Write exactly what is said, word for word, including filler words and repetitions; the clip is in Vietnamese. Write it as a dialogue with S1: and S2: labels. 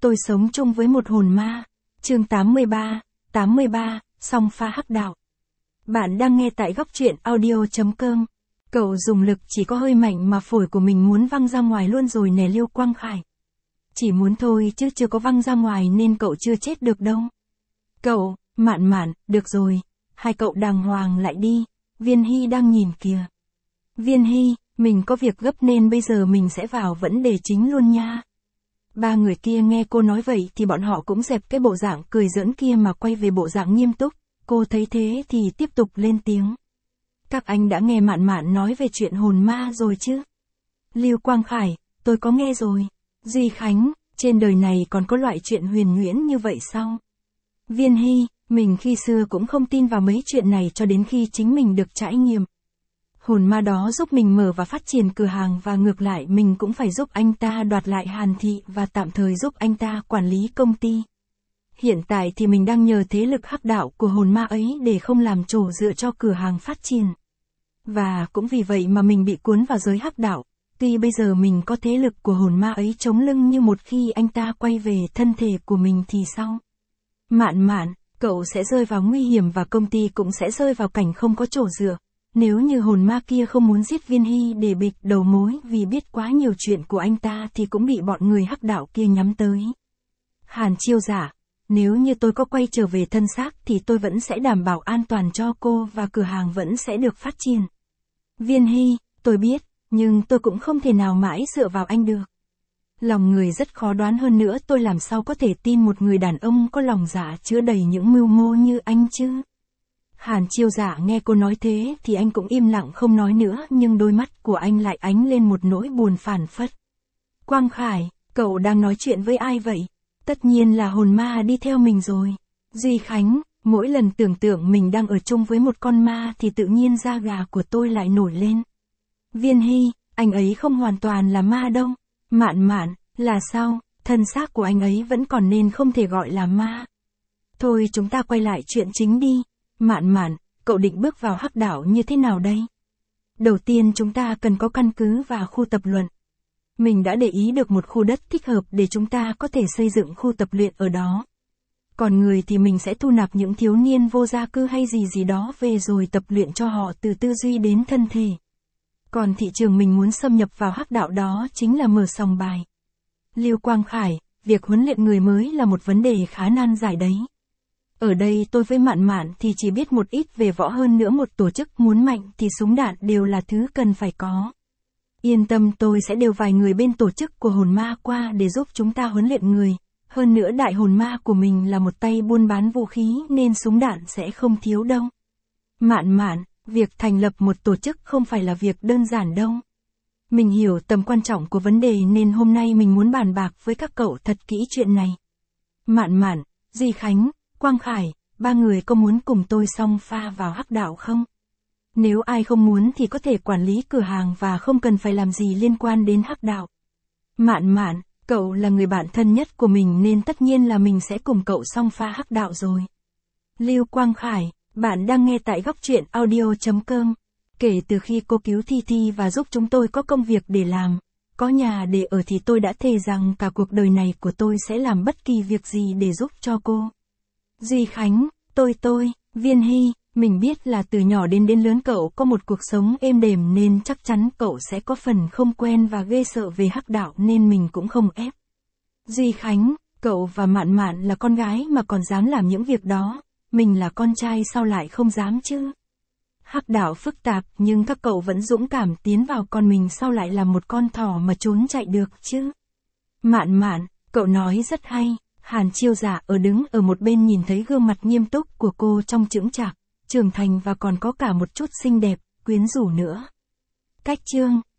S1: Tôi sống chung với một hồn ma. Chương tám mươi ba, tám mươi ba, song pha hắc đạo. Bạn đang nghe tại góc truyện audio chấm com. Cậu dùng lực chỉ có hơi mạnh mà phổi của mình muốn văng ra ngoài luôn rồi nè Liêu Quang Khải. Chỉ muốn thôi chứ chưa có văng ra ngoài nên cậu chưa chết được đâu. Cậu, Mạn Mạn, được rồi. Hai cậu đàng hoàng lại đi. Viên Hy đang nhìn kìa. Viên Hy, mình có việc gấp nên bây giờ mình sẽ vào vấn đề chính luôn nha. Ba người kia nghe cô nói vậy thì bọn họ cũng dẹp cái bộ dạng cười giỡn kia mà quay về bộ dạng nghiêm túc. Cô thấy thế thì tiếp tục lên tiếng. Các anh đã nghe Mạn Mạn nói về chuyện hồn ma rồi chứ? Lưu Quang Khải, tôi có nghe rồi. Duy Khánh, trên đời này còn có loại chuyện huyền huyễn như vậy sao? Viên Hy, mình khi xưa cũng không tin vào mấy chuyện này cho đến khi chính mình được trải nghiệm. Hồn ma đó giúp mình mở và phát triển cửa hàng và ngược lại mình cũng phải giúp anh ta đoạt lại Hàn Thị và tạm thời giúp anh ta quản lý công ty. Hiện tại thì mình đang nhờ thế lực hắc đạo của hồn ma ấy để không làm chỗ dựa cho cửa hàng phát triển. Và cũng vì vậy mà mình bị cuốn vào giới hắc đạo. Tuy bây giờ mình có thế lực của hồn ma ấy chống lưng nhưng một khi anh ta quay về thân thể của mình thì sao? Mạn Mạn, cậu sẽ rơi vào nguy hiểm và công ty cũng sẽ rơi vào cảnh không có chỗ dựa. Nếu như hồn ma kia không muốn giết Viên Hy để bịt đầu mối vì biết quá nhiều chuyện của anh ta thì cũng bị bọn người hắc đạo kia nhắm tới. Hàn Chiêu Giả, nếu như tôi có quay trở về thân xác thì tôi vẫn sẽ đảm bảo an toàn cho cô và cửa hàng vẫn sẽ được phát triển. Viên Hy, tôi biết, nhưng tôi cũng không thể nào mãi dựa vào anh được. Lòng người rất khó đoán hơn nữa tôi làm sao có thể tin một người đàn ông có lòng dạ chứa đầy những mưu mô như anh chứ. Hàn Chiêu Giả nghe cô nói thế thì anh cũng im lặng không nói nữa nhưng đôi mắt của anh lại ánh lên một nỗi buồn phản phất. Quang Khải, cậu đang nói chuyện với ai vậy? Tất nhiên là hồn ma đi theo mình rồi. Duy Khánh, mỗi lần tưởng tượng mình đang ở chung với một con ma thì tự nhiên da gà của tôi lại nổi lên. Viên Hy, anh ấy không hoàn toàn là ma đâu. Mạn Mạn, là sao, thân xác của anh ấy vẫn còn nên không thể gọi là ma. Thôi chúng ta quay lại chuyện chính đi. Mạn Mạn, cậu định bước vào hắc đạo như thế nào đây? Đầu tiên chúng ta cần có căn cứ và khu tập luyện. Mình đã để ý được một khu đất thích hợp để chúng ta có thể xây dựng khu tập luyện ở đó. Còn người thì mình sẽ thu nạp những thiếu niên vô gia cư hay gì gì đó về rồi tập luyện cho họ từ tư duy đến thân thể. Còn thị trường mình muốn xâm nhập vào hắc đạo đó chính là mở sòng bài. Lưu Quang Khải, việc huấn luyện người mới là một vấn đề khá nan giải đấy. Ở đây tôi với Mạn Mạn thì chỉ biết một ít về võ hơn nữa một tổ chức muốn mạnh thì súng đạn đều là thứ cần phải có. Yên tâm tôi sẽ điều vài người bên tổ chức của hồn ma qua để giúp chúng ta huấn luyện người. Hơn nữa đại hồn ma của mình là một tay buôn bán vũ khí nên súng đạn sẽ không thiếu đâu. Mạn Mạn, việc thành lập một tổ chức không phải là việc đơn giản đâu. Mình hiểu tầm quan trọng của vấn đề nên hôm nay mình muốn bàn bạc với các cậu thật kỹ chuyện này. Mạn Mạn, Duy Khánh, Quang Khải, ba người có muốn cùng tôi song pha vào hắc đạo không? Nếu ai không muốn thì có thể quản lý cửa hàng và không cần phải làm gì liên quan đến hắc đạo. Mạn Mạn, cậu là người bạn thân nhất của mình nên tất nhiên là mình sẽ cùng cậu song pha hắc đạo rồi. Lưu Quang Khải, bạn đang nghe tại góc truyện audio chấm com. Kể từ khi cô cứu Thi Thi và giúp chúng tôi có công việc để làm, có nhà để ở thì tôi đã thề rằng cả cuộc đời này của tôi sẽ làm bất kỳ việc gì để giúp cho cô. Duy Khánh, tôi tôi, Viên Hy, mình biết là từ nhỏ đến đến lớn cậu có một cuộc sống êm đềm nên chắc chắn cậu sẽ có phần không quen và ghê sợ về hắc đạo nên mình cũng không ép. Duy Khánh, cậu và Mạn Mạn là con gái mà còn dám làm những việc đó, mình là con trai sao lại không dám chứ? Hắc đạo phức tạp nhưng các cậu vẫn dũng cảm tiến vào còn mình sao lại là một con thỏ mà trốn chạy được chứ? Mạn Mạn, cậu nói rất hay. Hàn Chiêu Giả ở đứng ở một bên nhìn thấy gương mặt nghiêm túc của cô trong chững chạc, trưởng thành và còn có cả một chút xinh đẹp, quyến rũ nữa. Cách chương